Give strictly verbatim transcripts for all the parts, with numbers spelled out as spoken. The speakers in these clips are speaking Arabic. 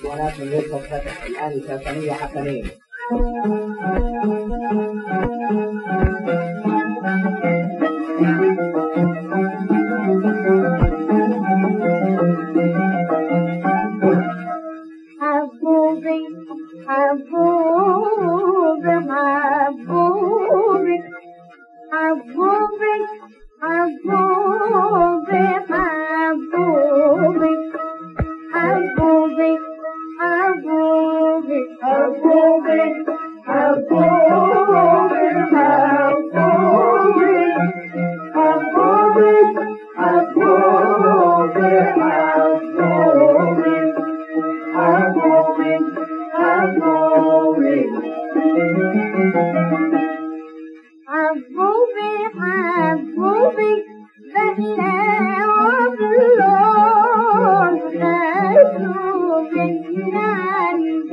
اسطوانات من يوسف فتح الآن ساسانية حسنين. حبوبي حبوبي حبوبي حبوبي حبوبي حبوبي حبوبي حبوبي حبوبي حبوبي حبوبي حبوبي حبوبي حبوبي حبوبي حبوبي حبوبي حبوبي بلا وبلون حبوبي عند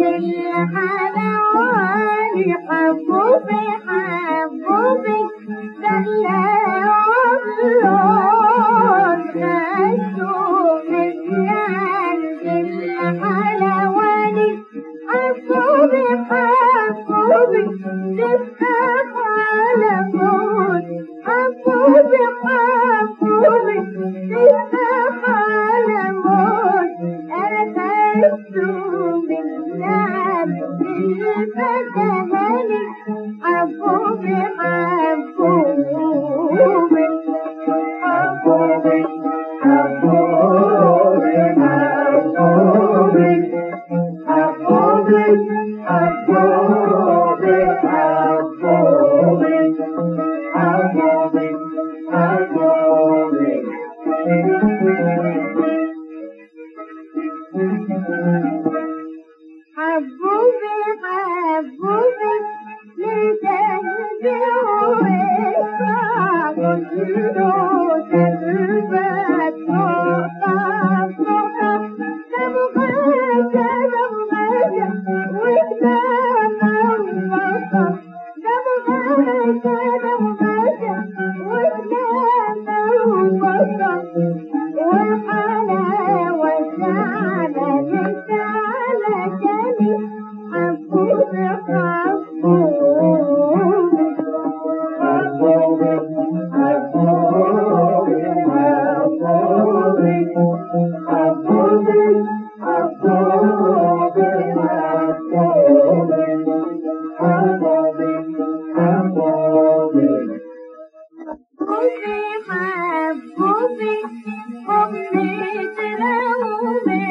الحلواني حبوبي حبوبي بلا وبلون حبوبي عند الحلواني حبوبي حبوبي تفتح على موت حبوبي حبوبي تفتح على موت أنا خدت من نعم الفتهاني حبوبي حبوبي حبوبي حبوبي حبوبي حبوبي حبوبي حبوبي حبوبي حبوبي حبوبي حبوبي لتهدي ويسعى وجدود الباب نقطة نقطة دمغاجة دمغاجة وكتابة وبطة دمغاجة دمغاجة وكتابة وبطة والحلاوة زعلة للزعلة جاني حبوبي حبوبي حبوبي حبوبي حبوبي حبوبي حبوبي حبوبي حبوبي حبوبي تراومي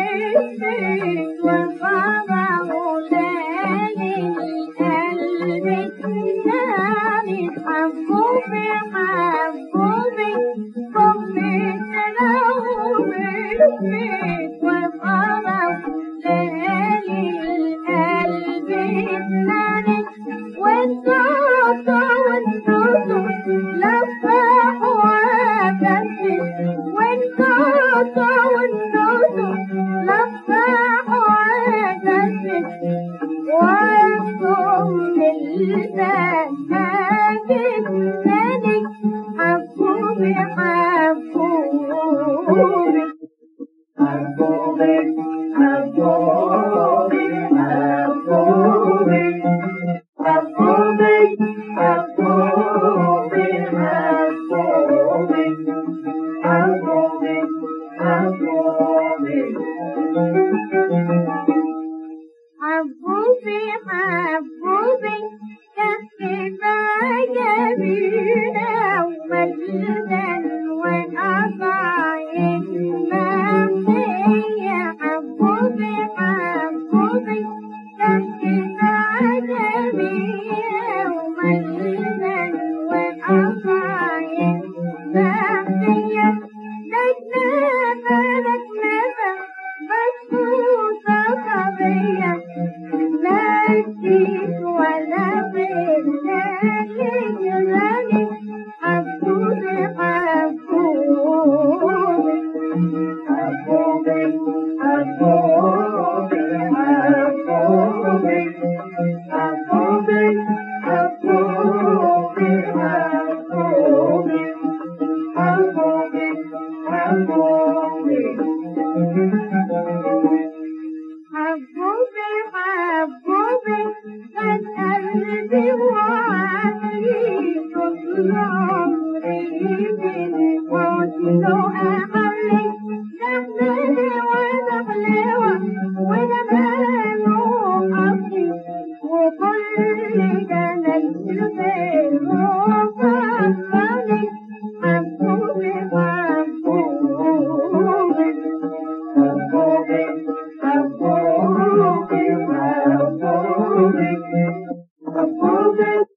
والبابا ولالي قلبي نامي حبوبي حبوبي حبوبي تراومي والبابا ولالي قلبي نامي والصوت والصوت لفح وابكي والصوت والصوت لفح وابكي ويصوم البنات الثاني حبوبي حبوبي حبوبي حبوبي حبوبي حبوبي حبوبي حبوبي حبوبي حبوبي حبوبي حبوبي كفنا جميلة ومجدا وأصايد مهدية حبوبي حبوبي كفنا جميلة ومجدا وأصايد مهدية نجنبة نجنبة بسوطة قضية نسيت ولا بالله جلالي حبوبي حبوبي حبوبي حبوبي حبوبي حبوبي حبوبي حبوبي حبوبي حبوبي وأحلي جنبي وتقلوة وجمال وحظي وكل جمال الخير وفضلي حبوبي حبوبي حبوبي حبوبي حبوبي حبوبي